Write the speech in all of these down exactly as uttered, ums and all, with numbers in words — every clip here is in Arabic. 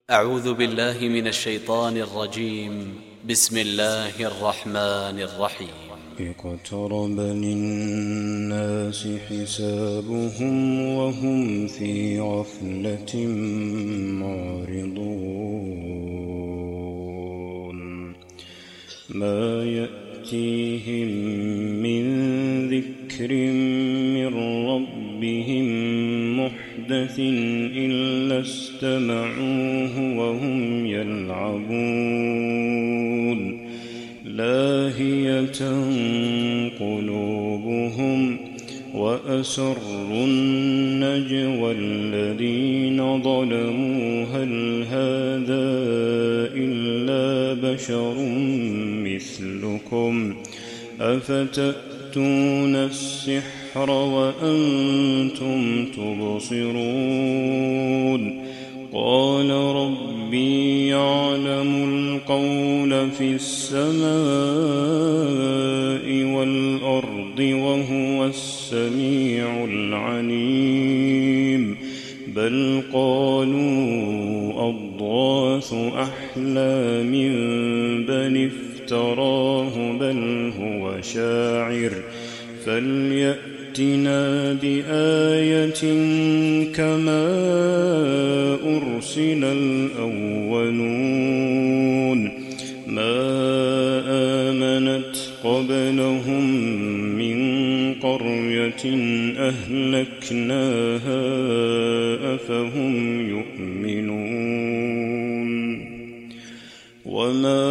أعوذ بالله من الشيطان الرجيم. بسم الله الرحمن الرحيم. اقترب للناس حسابهم وهم في غفلة معرضون ما يأتيهم من ذكر من ربهم محدث إلا استمعوه وهم يلعبون لاهية قلوبهم وأسروا النجوى الذين ظلموا هل هذا إلا بشر مثلكم أفتأتون السحر وأنتم تبصرون قال ربي يعلم القول في السماء والأرض وهو السميع العليم بل قالوا أضغاث أحلام بل افتراه بل هو شاعر فليأتنا بآية كما أرسل الأولون ما آمنت قبلهم من قرية أهلكناها أفهم يؤمنون وما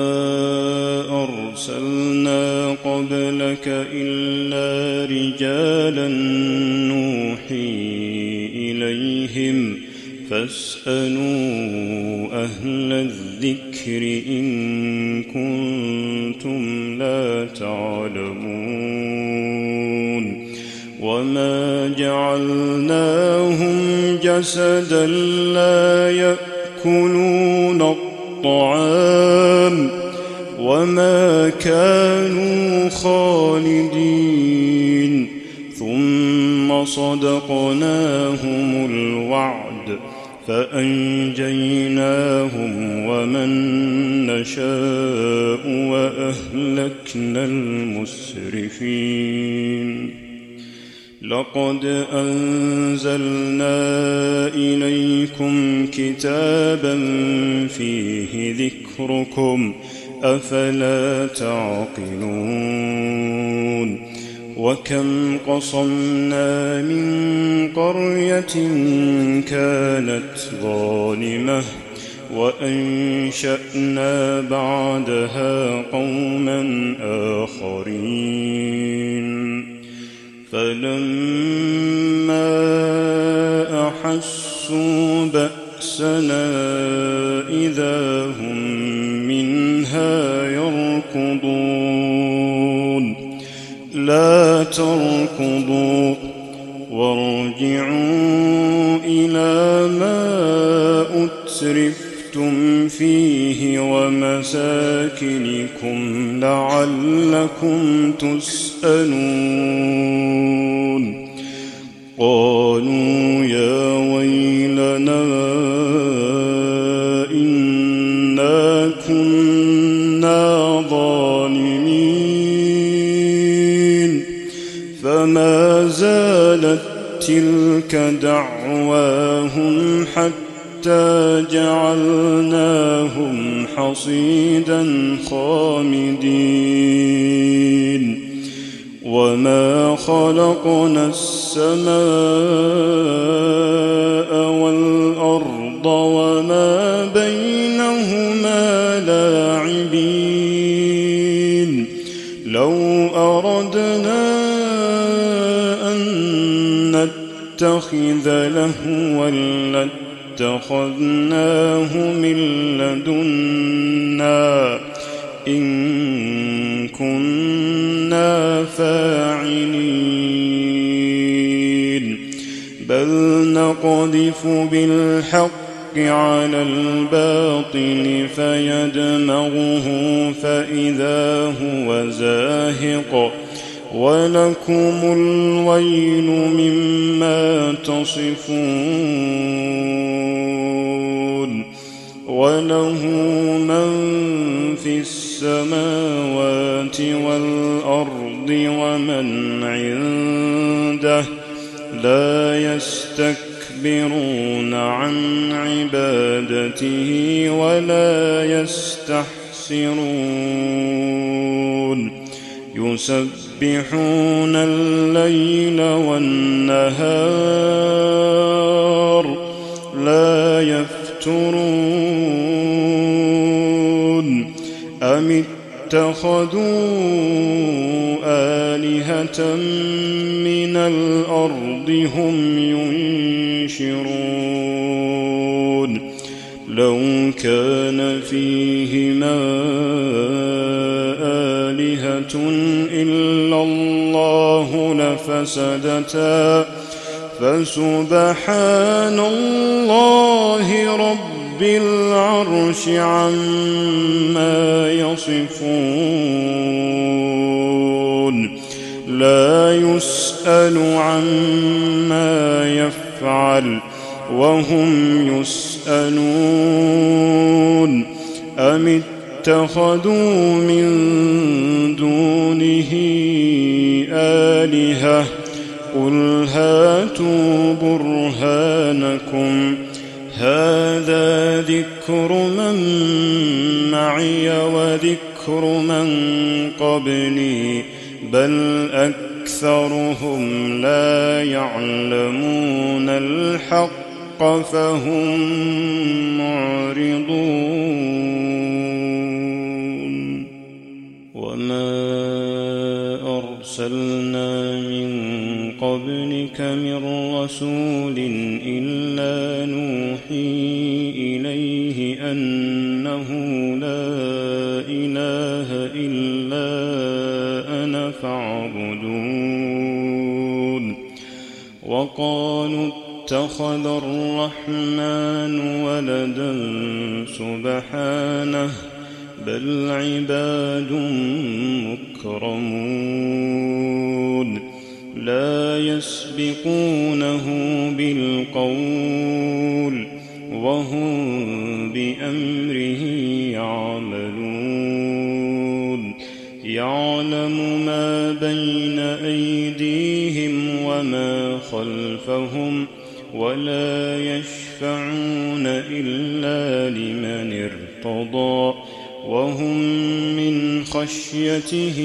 أرسلنا قبلك إلا رجالا نوحي إليهم فاسألوا أهل الذكر إن كنتم لا تعلمون وما جعلناهم جسدا لا يأكلون الطعام وما كانوا خالدين ثم صدقناهم الوعد فأنجيناهم ومن نشاء وأهلكنا المسرفين لقد أنزلنا إليكم كتابا فيه ذكركم أفلا تعقلون وكم قصمنا من قرية كانت ظالمة وأنشأنا بعدها قوما آخرين فلما أحسوا بأسنا إذا هم منها يركضون لا تركضوا وارجعوا إلى ما أترفتم فيه ومساكنكم لعلكم تسألون قالوا يا ويلنا إنا كنا ظالمين فما زالت تلك دعواهم حتى جعلناهم حصيدا خامدين وما خلقنا السماء والأرض وما بينهما لاعبين لو أردنا أن نتخذ لهوا لاتخذناه من لدنا إن كنا فاعلين بل نقذف بالحق على الباطل فيدمغه فإذا هو زاهق ولكم الويل مما تصفون وله من في السماوات والأرض ومن عنده لا يستكبرون عن عبادته ولا يستحسرون يسبحون الليل والنهار لا يفترون أم اتخذوا آلهة من الأرض هم ينشرون لو كان فيهما آلهة إلا الله لفسدتا فسبحان الله رب العرش عما يصفون لا يسأل عما يفعل وهم يسألون أم اتخذوا من دونه آلهة قل هاتوا برهانكم هذا ذكر من معي وذكر من قبلي بل أكثرهم لا يعلمون الحق فهم معرضون وما أرسلنا من قبلك من رسول إلا نوحي إليه أنه لا إله إلا أنا فاعبدون وقالوا اتخذ الرحمن ولدا سبحانه بل عباد مكرمون لا يسبقونه بالقول وهم بأمره يعملون يعلم ما بين أيديهم وما خلفهم ولا يشفعون إلا لمن ارتضى وهم من خشيته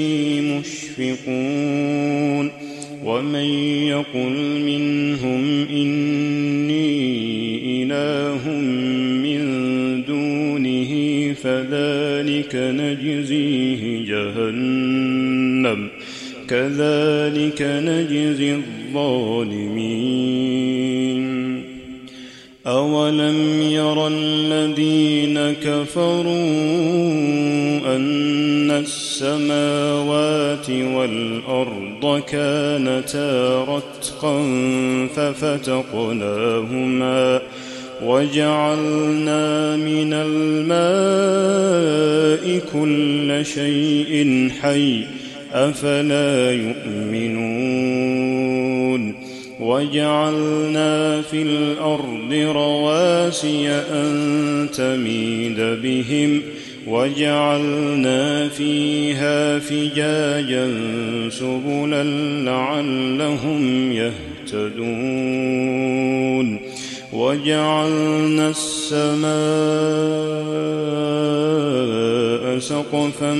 مشفقون ومن يقل منهم إني إله من دونه فذلك نجزيه جهنم كذلك نجزي الظالمين أولم يرى الذين كفروا أن السماوات والأرض كانتا رتقا ففتقناهما وجعلنا من الماء كل شيء حي أفلا يؤمنون وجعلنا في الأرض رواسي أن تميد بهم وجعلنا فيها فجاجا سبلا لعلهم يهتدون وجعلنا السماء سقفا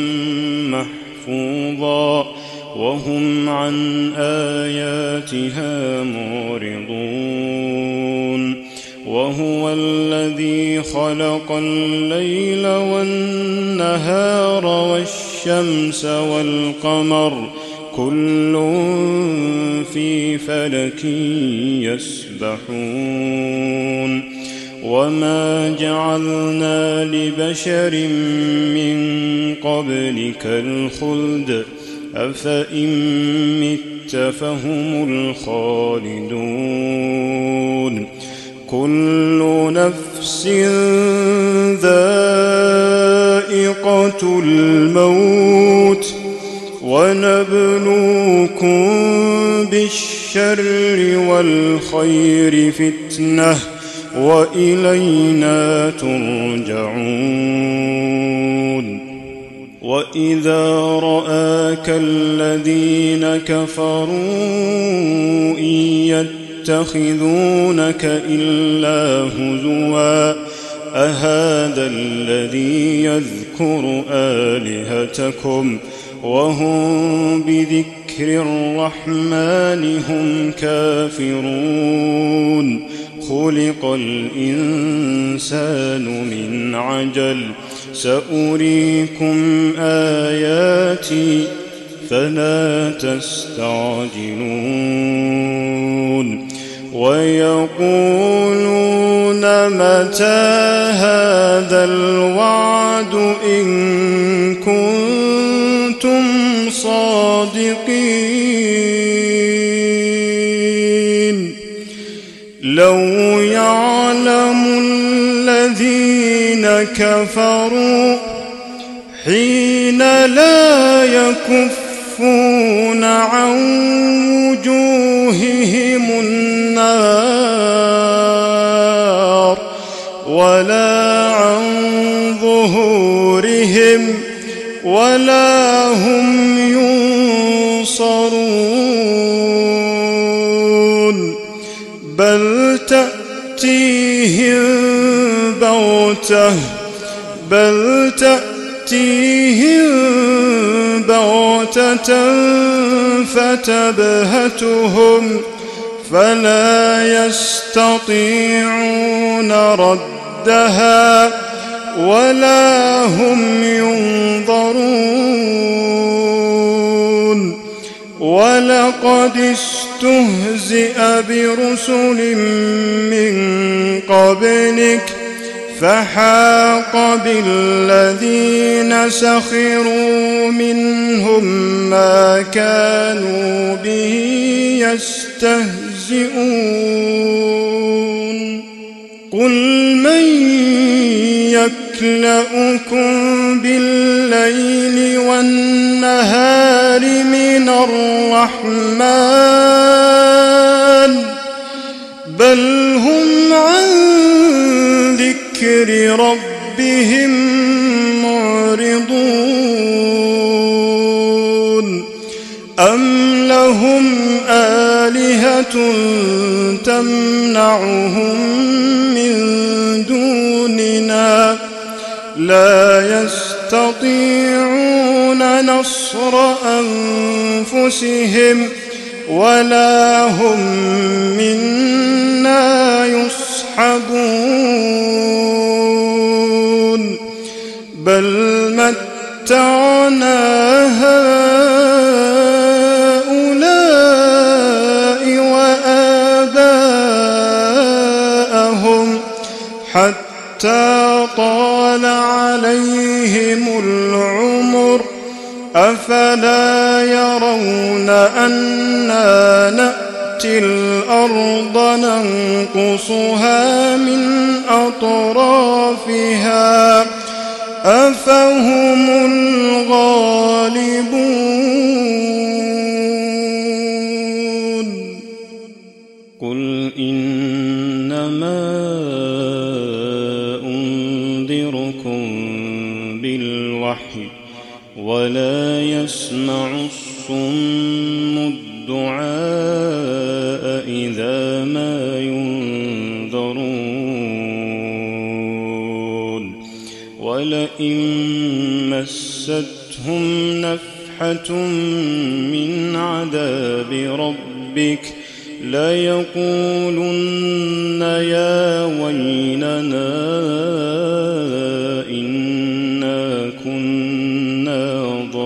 محفوظا وهم عن آياتها معرضون وهو الذي خلق الليل والنهار والشمس والقمر كل في فلك يسبحون وما جعلنا لبشر من قبلك الخلد أفإن مت فهم الخالدون كل نفس ذائقة الموت ونبلوكم بالشر والخير فتنة وإلينا ترجعون. وإذا رآك الذين كفروا إن يتخذونك إلا هزوا أهذا الذي يذكر آلهتكم وهم بذكر الرحمن هم كافرون. خلق الإنسان من عجل سأريكم آياتي فلا تستعجلون. ويقولون متى هذا الوعد إن كنتم صادقين. لو يعلم الذين كفروا حين لا يكفون عن وجوههم النار ولا عن ظهورهم ولا هم ينصرون. بل تأتيهم بغتة بل تأتيهم بغتة فتبهتهم فلا يستطيعون ردها ولا هم ينظرون. ولقد استهزئ برسل من قبلك فحاق بالذين سخروا منهم ما كانوا به يستهزئون. قل من يكلؤكم بالليل والنهار من الرحمن بل هم عن ذكر ربهم معرضون. أم لهم آلهة تمنعهم من دوننا لا يستطيعون نصر أنفسهم ولا هم منا يصحبون. بل متعنا هؤلاء وآباءهم حتى طال عليهم العمر أفلا يرون أنا نأتي الأرض ننقصها من أطرافها أفهم الغالبون. قل إنما أنذركم بالوحي ولا يسمع الصم الدعاء إذا ما ينذرون. ولئن مستهم نفحة من عذاب ربك ليقولن يا ويلنا إنا كنا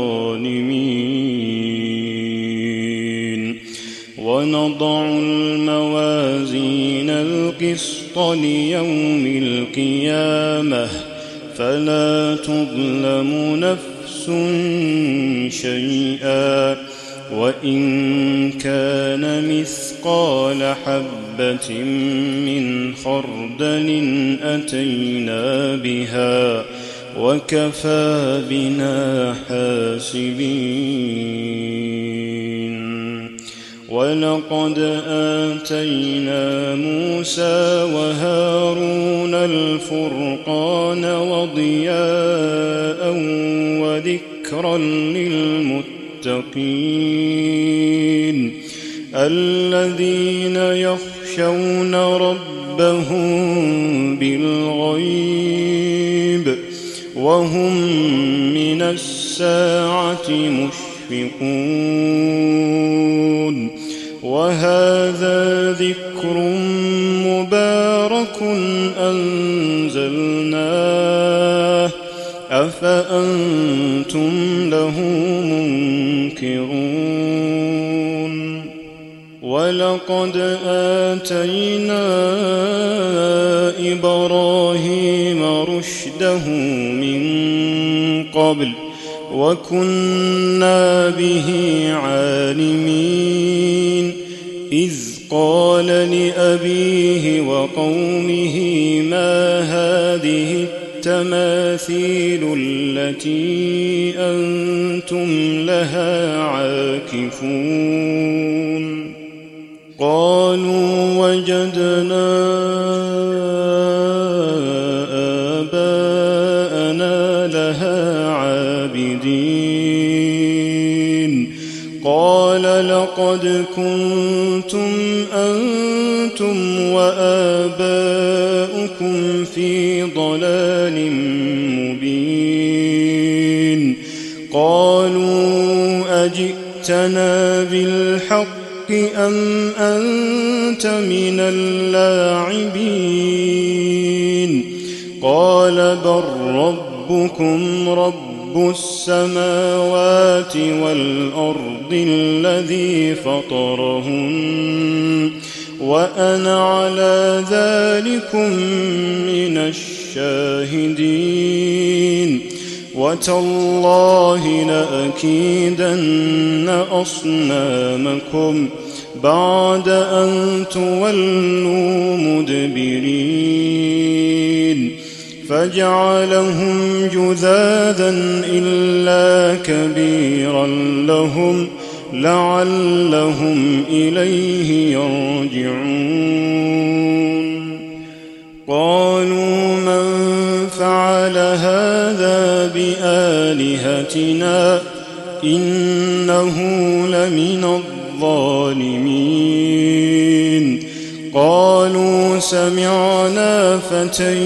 ظالمين. ونضع الموازين القسط ليوم القيامة فلا تظلم نفس شيئا وإن كان مثقال حبة من خردل أتينا بها وكفى بنا حاسبين. ولقد آتينا موسى وهارون الفرقان وضياء وذكرا للمتقين الذين يخشون ربهم بالغيب وهم من الساعة مشفقون وهذا ذكر مبارك أنزلناه أفأنتم له منكرون ولقد آتينا إبراهيم رشده من قبل وكنا به عالمين إذ قال لأبيه وقومه ما هذه التماثيل التي أنتم لها عاكفون قالوا وجدنا آباءنا لها عابدين قال لقد كنتم أنتم وآباؤكم في ضلال مبين قالوا أجئتنا بالحق أم أنت من اللاعبين قال بل ربكم رب السماوات والأرض الذي فطرهن وأنا على ذلكم من الشاهدين وتالله لأكيدن أصنامكم بعد أن تولوا مدبرين فجعلهم جذاذا إلا كبيرا لهم لعلهم إليه يرجعون قالوا من فعل هذا بآلهتنا إنه لمن الظالمين قالوا سمعنا فتى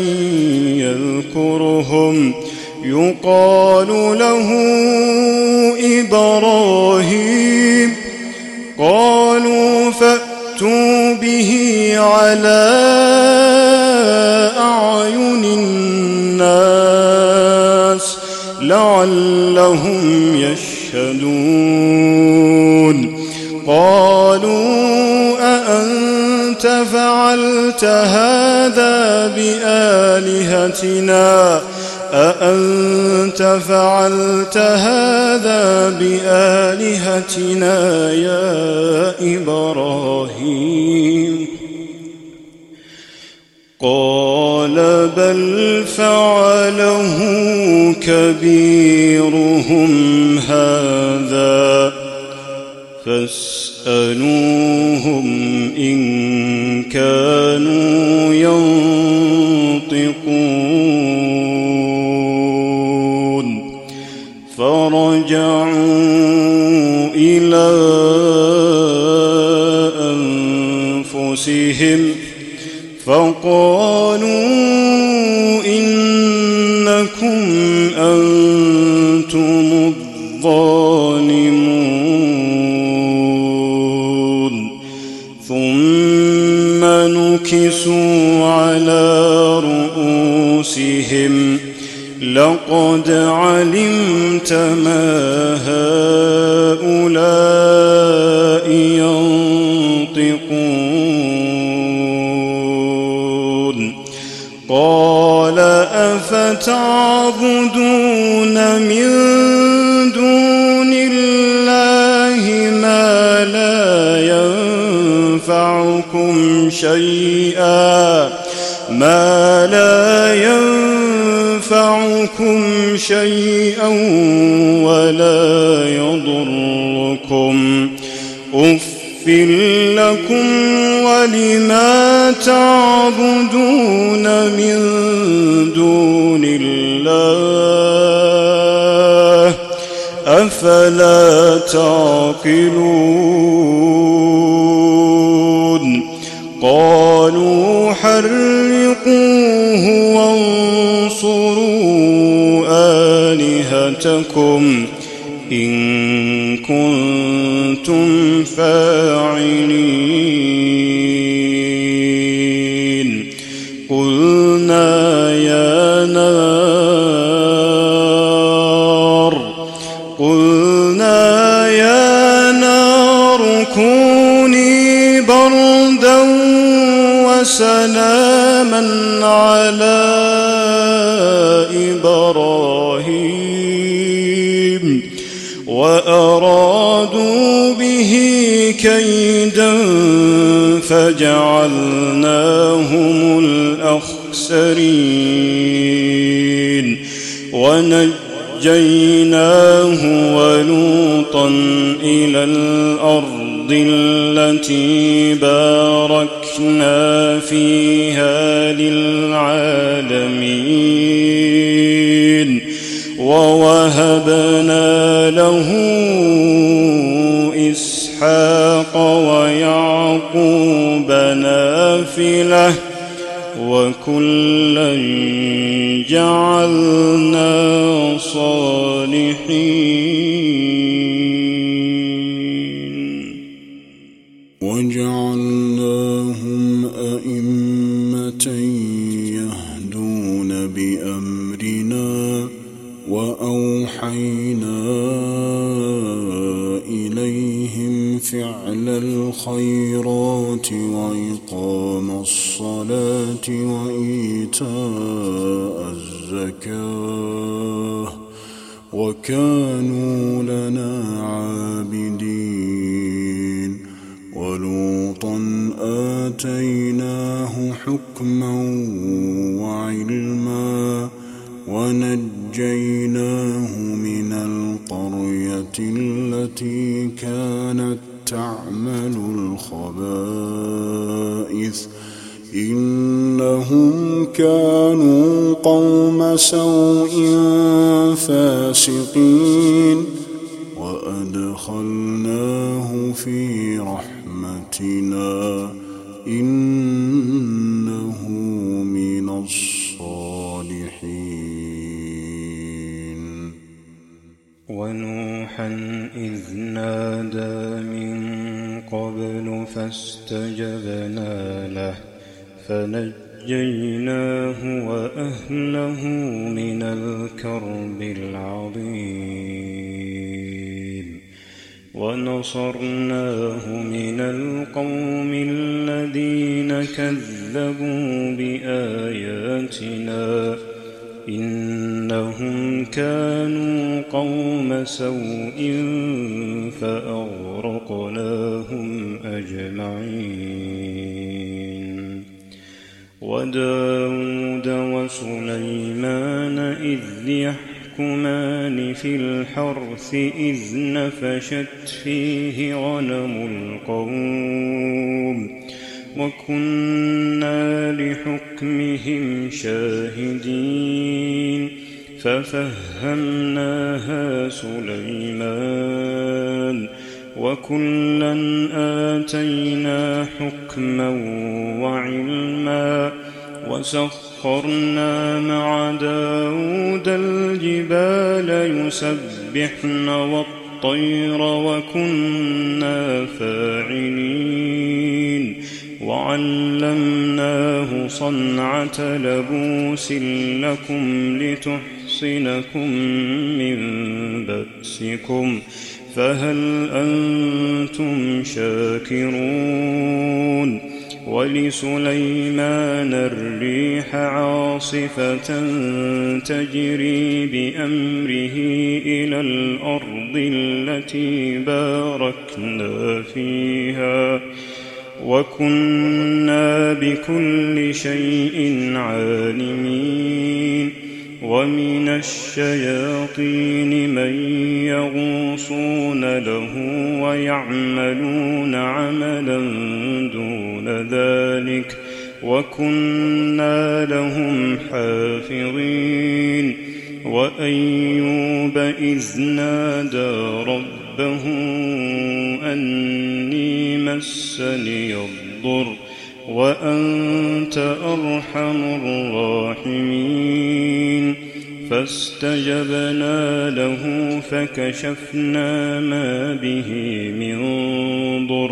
يذكرهم يقال له إبراهيم قالوا فأتوا به على أعين الناس لعلهم يشهدون قالوا أأنت فعلت هذا بآلهتنا أأنت فعلت هذا بآلهتنا يا إبراهيم قال بل فعله كبيرهم هذا فاسألوهم إن كانوا ينطقون فرجعوا إلى أنفسهم فقالوا إنكم أنتم الظالمون ثم نكسوا على رؤوسهم لقد علمت ما هؤلاء ينطقون قال أفتعبدون من دون الله ما لا ينفعكم شيئا ما لا ينفعكم شيئا ولا يضركم أف أفل لكم ولما تعبدون من دون الله أفلا تعقلون قالوا حرقوه وانصروا آلهتكم إن كنتم فاعلين قلنا يا نار قلنا يا نار كوني بردا وسلاما على إبراهيم وأرادوا به كيدا فجعلناهم الأخسرين ونجيناه ولوطا إلى الأرض التي باركنا فيها للعالمين ووهبنا له إسحاق ويعقوب نافلة وكلا جعلنا صالحين وجعلناهم أئمة يهدون بأمرنا وأوحينا إليهم فعل الخيرات وإقام الصلاة وإيتاء الزكاة وكانوا لنا عابدين ولوطا آتيناه حكما وعلما ونجيناه من القرية التي كانت تعمل الخبائث إنهم كانوا قوم سوء فاسقين وأدخلناه في رحمتنا إنه من الصالحين ونوحا إذ نادى من قبل فاستجبنا له فنجيناه وأهله من الكرب العظيم ونصرناه من القوم الذين كذبوا بآياتنا إنهم كانوا قوم سوء فأغرقناهم أجمعين وداود وسليمان إذ يحكمان في الحرث إذ نفشت فيه غنم القوم وكنا لحكمهم شاهدين ففهمناها سليمان وكلا آتينا حكما وعلما وسخرنا مع داود الجبال يسبحن والطير وكنا فاعلين وعلمناه صنعة لبوس لكم لتحصنكم من بأسكم فهل أنتم شاكرون ولسليمان الريح عاصفة تجري بأمره إلى الأرض التي باركنا فيها وكنا بكل شيء عالمين ومن الشياطين من يغوصون له ويعملون عملا دون ذلك وكنا لهم حافظين وأيوب إذ نادى ربه أني مسني الضر وأنت أرحم الراحمين فاستجبنا له فكشفنا ما به من ضر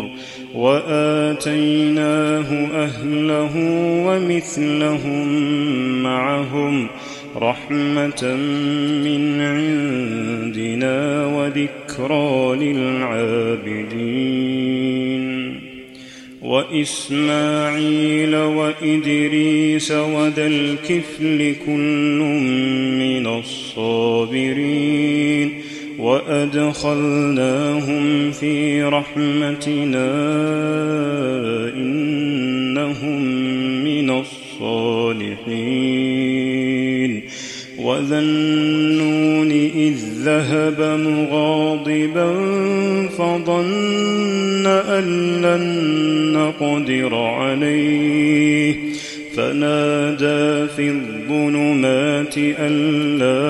وآتيناه أهله ومثلهم معهم رحمة من عندنا وذكرى للعابدين وإسماعيل وإدريس وذا الكفل كل من الصابرين وأدخلناهم في رحمتنا إنهم من الصالحين وذا النون إذ ذهب مغاضبا فظن أن لن نقدر عليه فنادى في الظلمات أن لا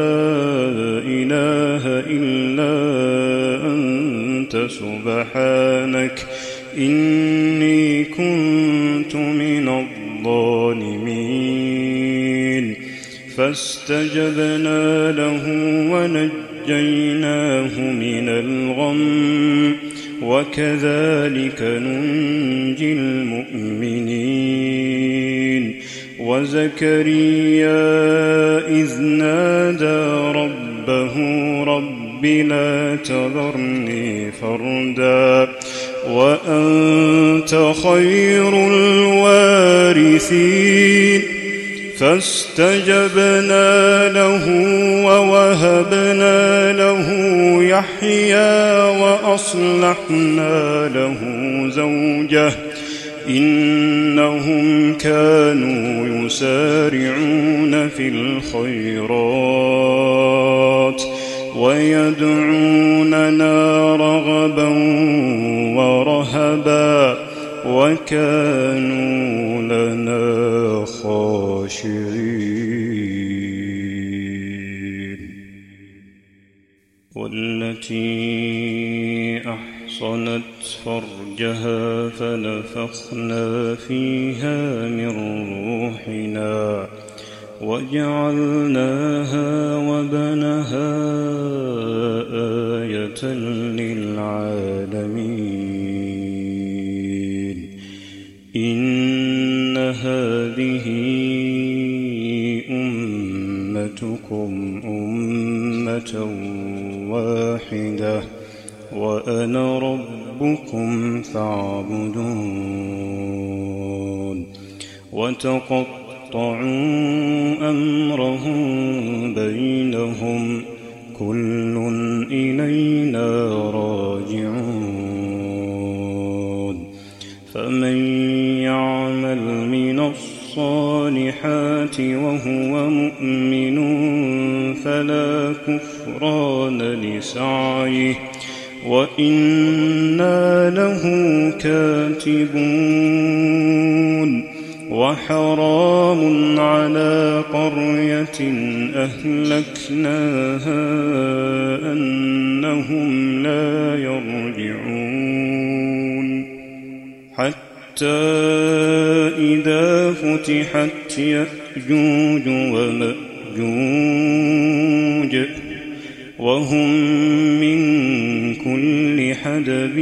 إله إلا أنت سبحانك إني كنت من الظالمين فاستجبنا له ونجيناه من الغم وكذلك ننجي المؤمنين وزكريا إذ نادى ربه رب لا تذرني فردا وأنت خير الوارثين فاستجبنا له ووهبنا له يحيى وأصلحنا له زوجه إنهم كانوا يسارعون في الخيرات ويدعوننا رغبا ورهبا وكانوا لنا خاشعين والتي أحصنت فرجها فنفخنا فيها من روحنا وجعلناها وبنها آية للعالمين إن هذه أمتكم أمة واحدة وأنا ربكم فاعبدون وتقطعوا أمرهم بينهم كل إلينا راجعون فمن يعمل من الصالحات وهو مؤمن فلا كفران لسعيه وإنا له كاتبون وحرام على قرية أهلكناها أنهم لا يرجعون حتى إذا فتحت يأجوج ومأجوج وهم من كل حدب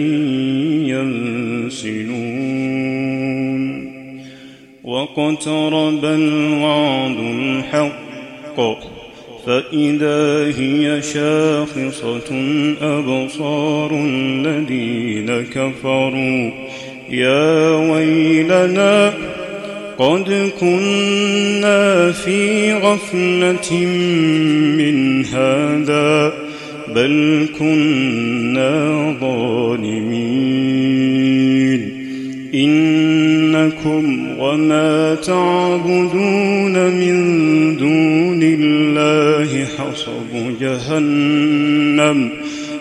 ينسلون واقترب الوعد الحق فإذا هي شاخصة أبصار الذين كفروا يا ويلنا قد كنا في غفلة من هذا بل كنا ظالمين إنكم وما تعبدون من دون لله حصب جهنم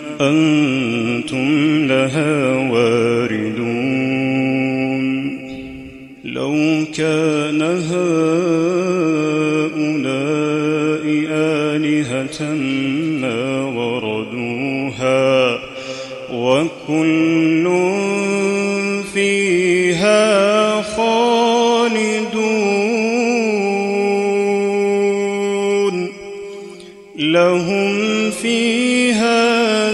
أنتم لها واردون لو كان هؤلاء آلهة ما وردوها وكل فيها خالدون لهم فيها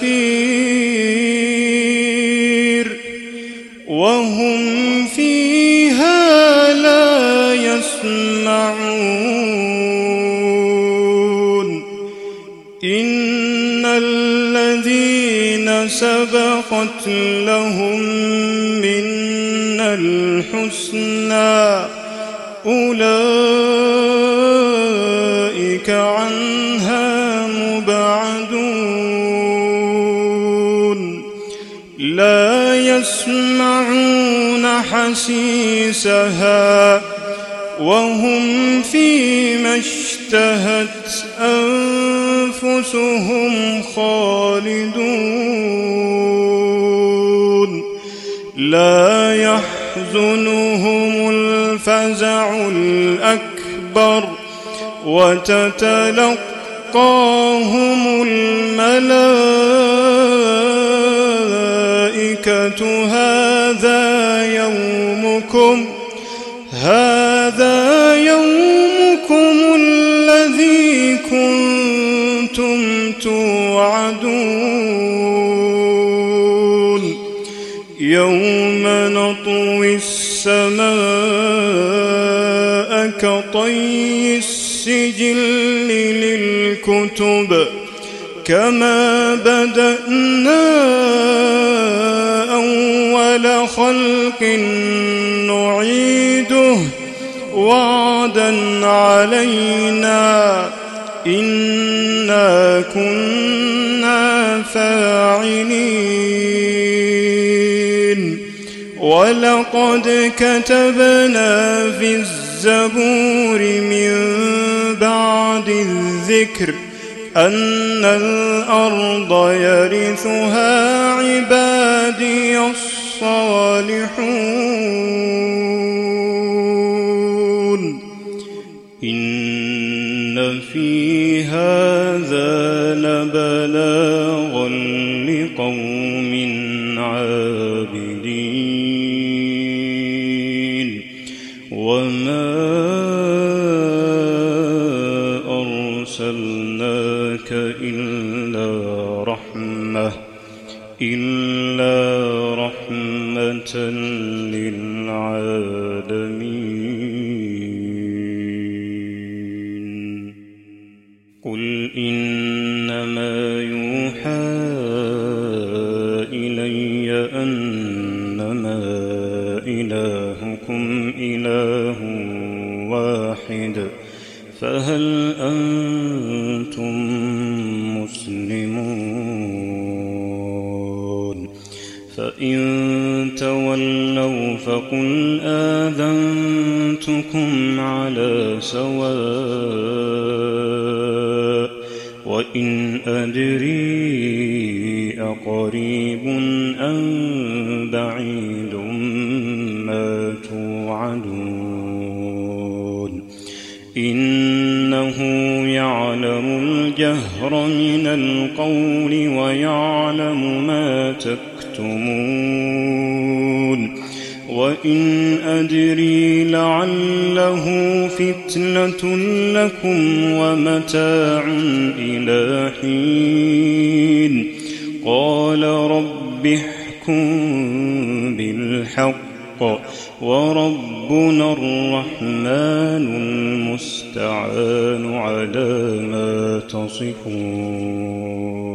زفير وهم فيها لا يسمعون إن الذين سبقت لهم منا الحسنى أولئك عنها مبعدون لا يسمعون حسيسها وهم فيما اشتهت أنفسهم خالدون لا يحزنهم الفزع الأكبر وتتلقاهم الملائكة هذا يومكم هذا يومكم الذي كنتم توعدون يوم نطوي السماء كطي السجل للكتب كما بدأنا أول خلق نعيده وعدا علينا إنا كنا فاعلين ولقد كتبنا في الزبور من بعد الذكر أن الأرض يرثها عبادي الصالحون إن في هذا لبلاغا لقوم عابدين وما أرسلناك إلا رحمة إلا رحمة للعالمين قل إنما يوحى إلي أنما إلهكم إله واحد فهل أنتم مسلمون فإن تولوا فقل آذنتكم على سواء وإن أدري أقريب أم بعيد ما توعدون إنه يعلم الجهر من القول ويعلم ما تكتمون وإن أدري لعله فتنة لكم ومتاع إلى حين قال رب احكم بالحق وربنا الرحمن المستعان على ما تصفون.